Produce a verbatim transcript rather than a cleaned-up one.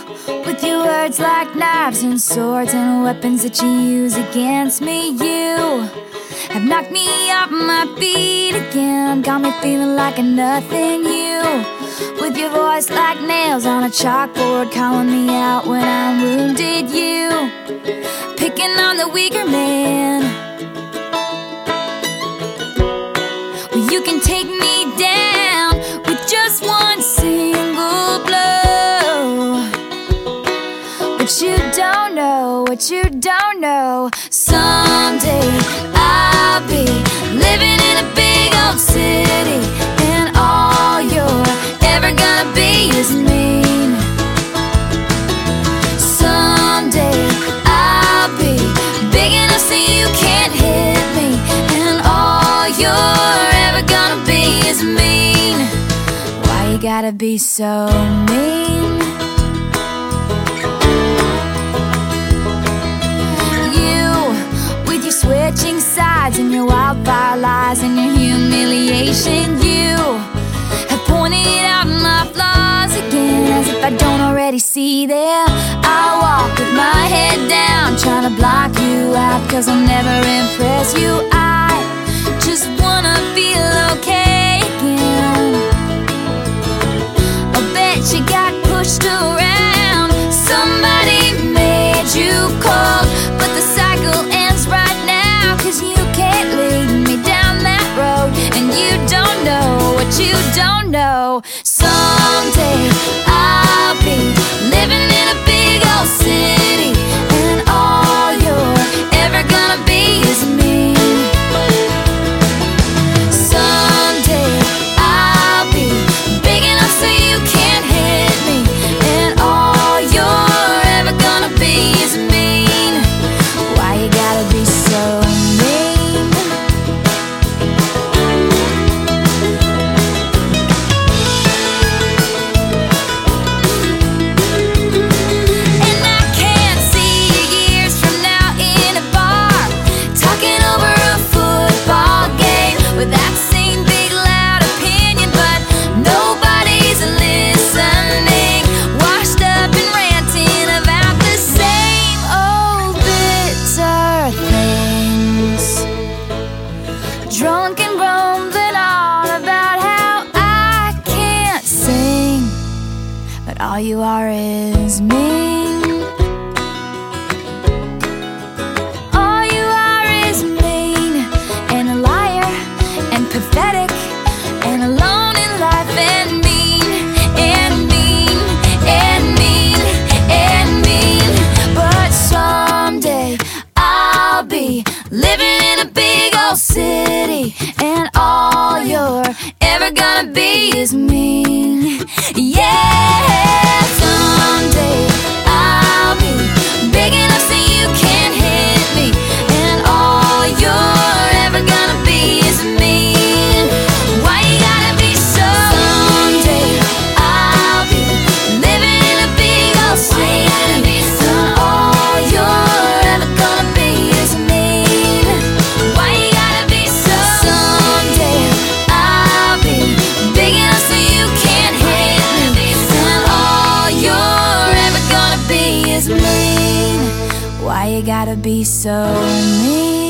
with your words like knives and swords and weapons that you use against me. You have knocked me off my feet again, got me feeling like a nothing. You, with your voice like nails on a chalkboard, calling me out when I'm wounded. You, picking on the weaker man. Well, you can take me down with just one single blow. But you don't know what you don't know. Someday I'll be living in a big old city, and all you're ever gonna be is mean. Someday I'll be big enough so you can't hit me, and all you're ever gonna be is mean. Why you gotta be so mean? Switching sides and your wildfire lies and your humiliation. You have pointed out my flaws again, as if I don't already see them. I walk with my head down, trying to block you out, cause I'll never impress you. I just wanna feel okay again. I bet you got pushed around, somebody made you cold, but the cycle ends right now, cause you can't lead me down that road, and you don't know what you don't know. Someday I'll be living in a big old city, and all you're ever gonna be is me. Someday I'll be big enough so you can't hit me, and all you're ever gonna be is mean. Why you gotta be so mean? And I can't see you years from now in a bar, talking over a football game with that same big loud opinion, but nobody's listening, washed up and ranting about the same old bitter things, drunk and grumbling on about how I can't sing, but all you are is mean. All you are is mean, and a liar, and pathetic, and alone in life, and mean, and mean, and mean, and mean. But someday I'll be living in a big old city, and all you're ever gonna be is mean. Yeah, someday I'll be big enough so you can't hit me, and all you're ever gonna be is mean. Why you gotta be so Someday I'll be living in a big old city, and all you're ever gonna be is mean. Why you gotta be so Someday I'll be big enough so you can't hit me, and all you're ever gonna be is mean. Why you gotta be so mean?